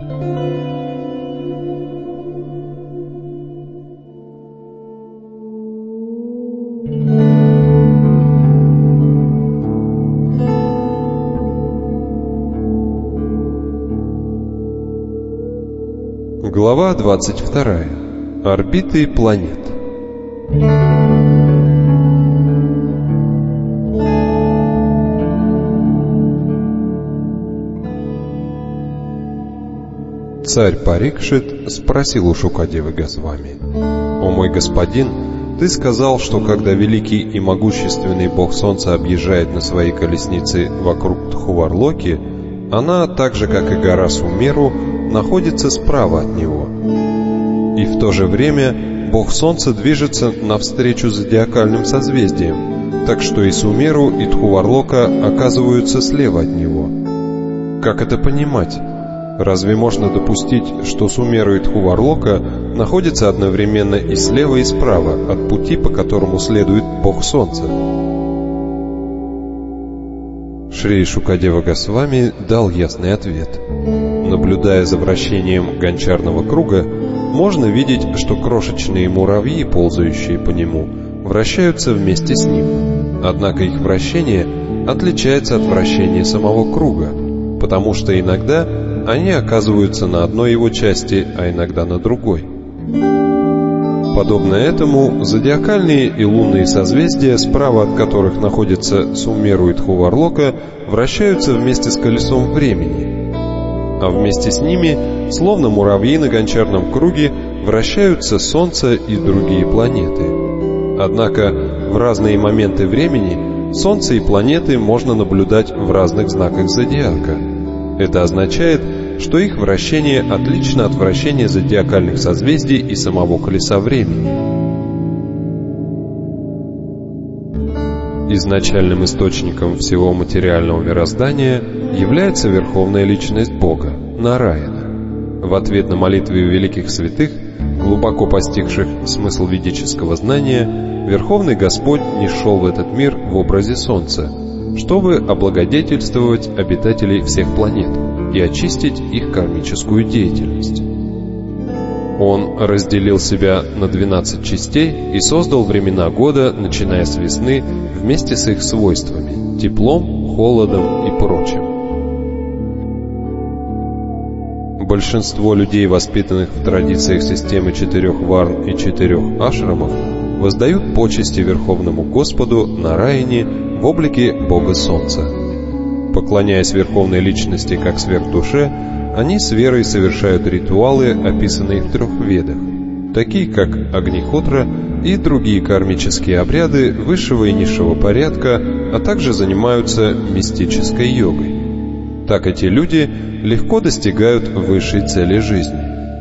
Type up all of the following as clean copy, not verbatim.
Глава 22. Орбиты планет. Царь Парикшит спросил у Шукадевы Госвами: «О мой господин, ты сказал, что когда великий и могущественный бог Солнца объезжает на своей колеснице вокруг Тхуварлоки, она, так же как и гора Сумеру, находится справа от него. И в то же время бог Солнца движется навстречу зодиакальным созвездиям, так что и Сумеру, и Тхуварлока оказываются слева от него. Как это понимать? Разве можно допустить, что Сумеру и Тхуварлока находятся одновременно и слева, и справа от пути, по которому следует бог Солнца?» Шри Шукадева Госвами дал ясный ответ. Наблюдая за вращением гончарного круга, можно видеть, что крошечные муравьи, ползающие по нему, вращаются вместе с ним. Однако их вращение отличается от вращения самого круга, потому что иногда они оказываются на одной его части, а иногда на другой. Подобно этому, зодиакальные и лунные созвездия, справа от которых находятся Сумеру и Тхуварлока, вращаются вместе с колесом времени, а вместе с ними, словно муравьи на гончарном круге, вращаются Солнце и другие планеты. Однако в разные моменты времени Солнце и планеты можно наблюдать в разных знаках зодиака. Это означает, что их вращение отлично от вращения зодиакальных созвездий и самого колеса времени. Изначальным источником всего материального мироздания является Верховная Личность Бога, Нараяна. В ответ на молитвы великих святых, глубоко постигших смысл ведического знания, Верховный Господь нишел в этот мир в образе Солнца, чтобы облагодетельствовать обитателей всех планет и очистить их кармическую деятельность. Он разделил себя на 12 частей и создал времена года, начиная с весны, вместе с их свойствами – теплом, холодом и прочим. Большинство людей, воспитанных в традициях системы 4 варн и 4 ашрамов, воздают почести Верховному Господу Нараяне в облике Бога Солнца. Поклоняясь Верховной Личности как сверхдуше, они с верой совершают ритуалы, описанные в 3 ведах, такие как Агнихотра и другие кармические обряды высшего и низшего порядка, а также занимаются мистической йогой. Так эти люди легко достигают высшей цели жизни.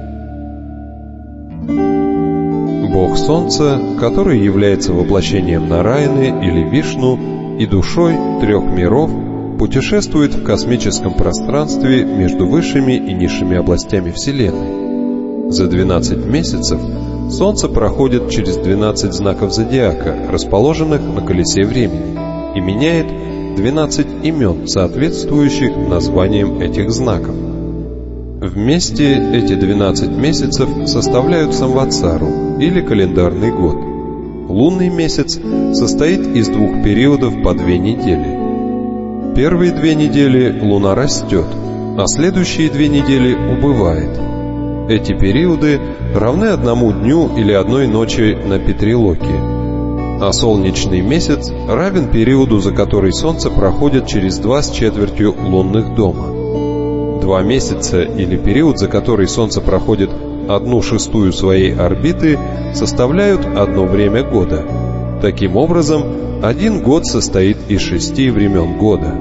Бог Солнца, который является воплощением Нараяны или Вишну и душой 3 миров, путешествует в космическом пространстве между высшими и низшими областями Вселенной. За 12 месяцев Солнце проходит через 12 знаков зодиака, расположенных на колесе времени, и меняет 12 имен, соответствующих названиям этих знаков. Вместе эти 12 месяцев составляют Самватсару, или календарный год. Лунный месяц состоит из 2 периодов по 2 недели. Первые 2 недели Луна растет, а следующие 2 недели убывает. Эти периоды равны 1 дню или 1 ночи на Питрилоке, а солнечный месяц равен периоду, за который Солнце проходит через 2/4 лунных дома. 2 месяца или период, за который Солнце проходит 1/6 своей орбиты, составляют 1 время года. Таким образом, 1 год состоит из 6 времен года.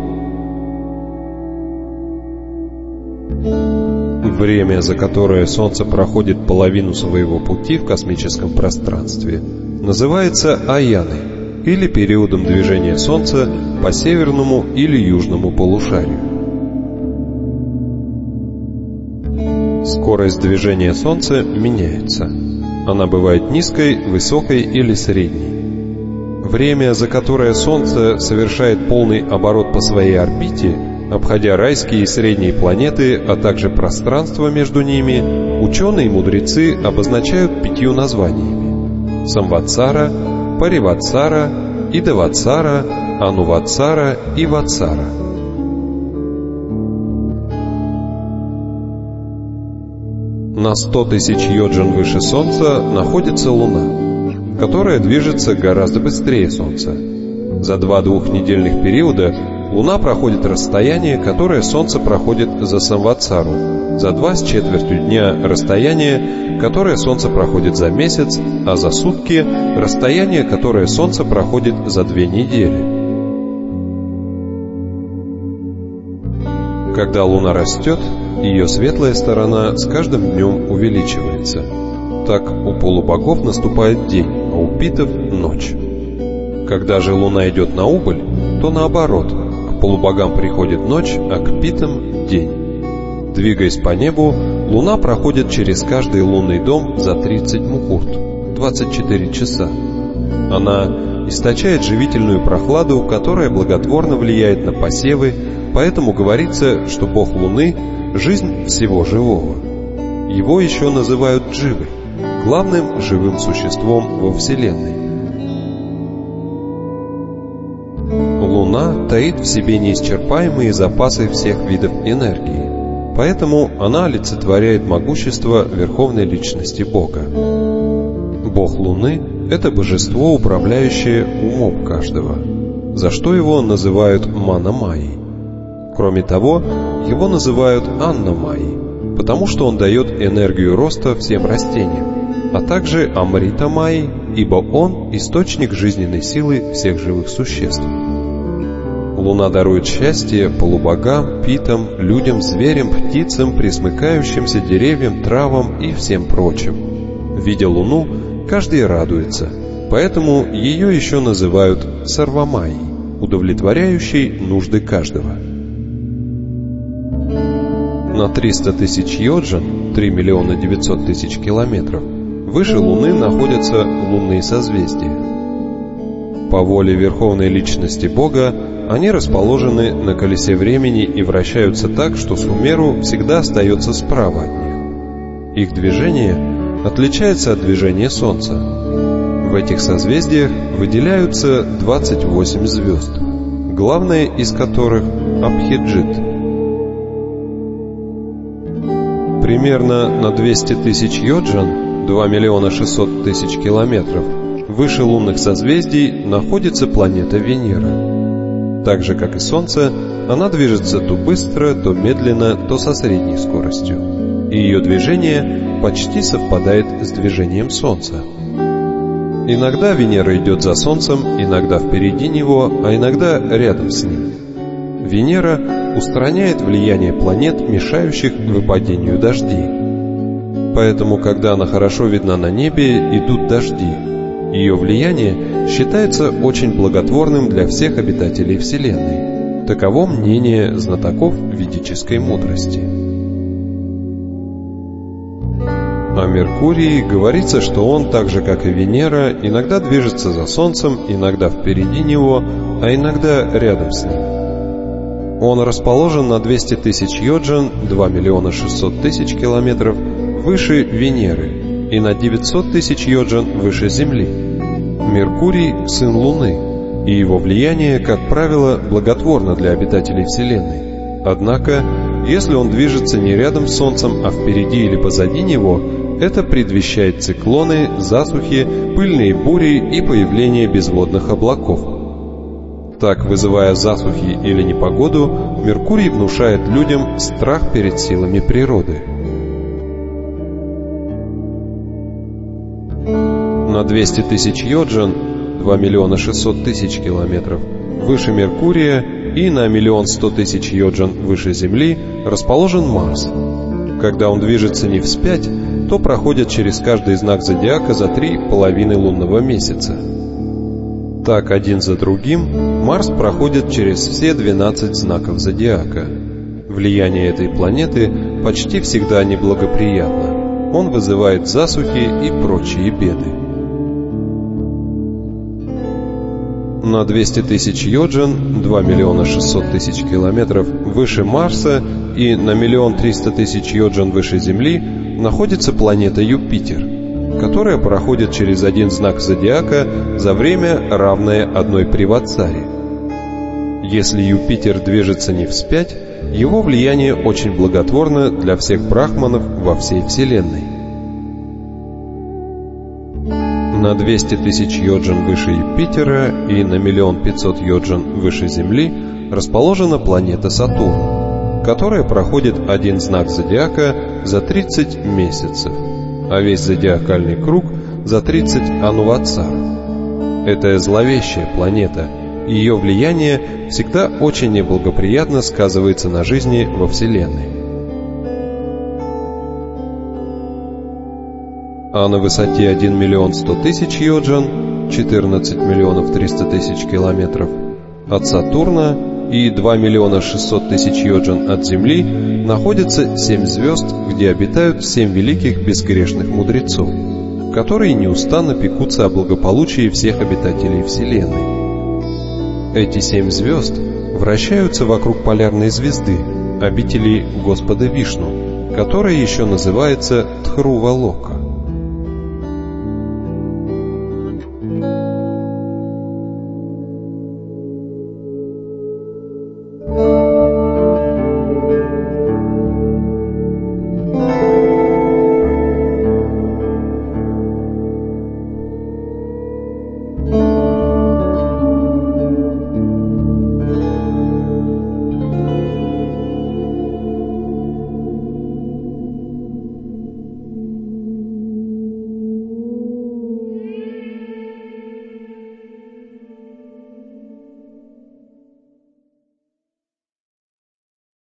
Время, за которое Солнце проходит половину своего пути в космическом пространстве, называется аяной, или периодом движения Солнца по северному или южному полушарию. Скорость движения Солнца меняется. Она бывает низкой, высокой или средней. Время, за которое Солнце совершает полный оборот по своей орбите, Обходя райские и средние планеты, а также пространство между ними, ученые и мудрецы обозначают 5 названиями: Самватсара, Париватсара, Идаватсара, Ануватсара и Ватсара. На 100 тысяч йоджан выше Солнца находится Луна, которая движется гораздо быстрее Солнца. За 2 двухнедельных периода Луна проходит расстояние, которое Солнце проходит за Самватсару, за 2 с четвертью дня расстояние, которое Солнце проходит за месяц, а за сутки расстояние, которое Солнце проходит за 2 недели. Когда Луна растет, ее светлая сторона с каждым днем увеличивается. Так у полубогов наступает день, а у питов — ночь. Когда же Луна идет на убыль, то наоборот, к полубогам приходит ночь, а к питам — день. Двигаясь по небу, Луна проходит через каждый лунный дом за 30 мухурт, 24 часа. Она источает живительную прохладу, которая благотворно влияет на посевы, поэтому говорится, что бог Луны — жизнь всего живого. Его еще называют Дживой, главным живым существом во Вселенной. Луна таит в себе неисчерпаемые запасы всех видов энергии, поэтому она олицетворяет могущество Верховной Личности Бога. Бог Луны — это божество, управляющее умом каждого, за что его называют Мана-майей. Кроме того, его называют Анна-майей, потому что он дает энергию роста всем растениям, а также Амрита-майей, ибо он — источник жизненной силы всех живых существ. Луна дарует счастье полубогам, питам, людям, зверям, птицам, пресмыкающимся деревьям, травам и всем прочим. Видя Луну, каждый радуется, поэтому ее еще называют Сарвамайей, удовлетворяющей нужды каждого. На 300 тысяч йоджан, 3 миллиона 900 тысяч километров, выше Луны находятся лунные созвездия. По воле Верховной Личности Бога они расположены на колесе времени и вращаются так, что Сумеру всегда остается справа от них. Их движение отличается от движения Солнца. В этих созвездиях выделяются 28 звезд, главная из которых — Абхиджит. Примерно на 200 тысяч йоджан, 2 миллиона 600 тысяч километров, выше лунных созвездий находится планета Венера. Так же, как и Солнце, она движется то быстро, то медленно, то со средней скоростью. И ее движение почти совпадает с движением Солнца. Иногда Венера идет за Солнцем, иногда впереди него, а иногда рядом с ним. Венера устраняет влияние планет, мешающих выпадению дождей. Поэтому, когда она хорошо видна на небе, идут дожди. Ее влияние считается очень благотворным для всех обитателей Вселенной. Таково мнение знатоков ведической мудрости. О Меркурии говорится, что он, так же как и Венера, иногда движется за Солнцем, иногда впереди него, а иногда рядом с ним. Он расположен на 200 тысяч йоджан, 2 миллиона 600 тысяч километров, выше Венеры и на 900 тысяч йоджан выше Земли. Меркурий — сын Луны, и его влияние, как правило, благотворно для обитателей Вселенной. Однако, если он движется не рядом с Солнцем, а впереди или позади него, это предвещает циклоны, засухи, пыльные бури и появление безводных облаков. Так, вызывая засухи или непогоду, Меркурий внушает людям страх перед силами природы. На 200 тысяч йоджан, 2 миллиона 600 тысяч километров, выше Меркурия и на 1 100 000 йоджан выше Земли расположен Марс. Когда он движется не вспять, то проходит через каждый знак зодиака за 3 половины лунного месяца. Так, один за другим, Марс проходит через все 12 знаков зодиака. Влияние этой планеты почти всегда неблагоприятно. Он вызывает засухи и прочие беды. На 200 тысяч йоджин, 2 миллиона 600 тысяч километров выше Марса и на 1 300 000 йоджин выше Земли находится планета Юпитер, которая проходит через один знак зодиака за время, равное одной приватсаре. Если Юпитер движется не вспять, его влияние очень благотворно для всех брахманов во всей Вселенной. На 200 тысяч йоджин выше Юпитера и на 1 500 000 йоджин выше Земли расположена планета Сатурн, которая проходит один знак зодиака за 30 месяцев, а весь зодиакальный круг за 30 ануватсар. Это зловещая планета, и ее влияние всегда очень неблагоприятно сказывается на жизни во Вселенной. А на высоте 1 100 000 йоджин, 14 300 000 километров, от Сатурна и 2 600 000 йоджин от Земли находятся 7 звезд, где обитают 7 великих безгрешных мудрецов, которые неустанно пекутся о благополучии всех обитателей Вселенной. Эти 7 звезд вращаются вокруг полярной звезды, обители Господа Вишну, которая еще называется Дхрува-лока.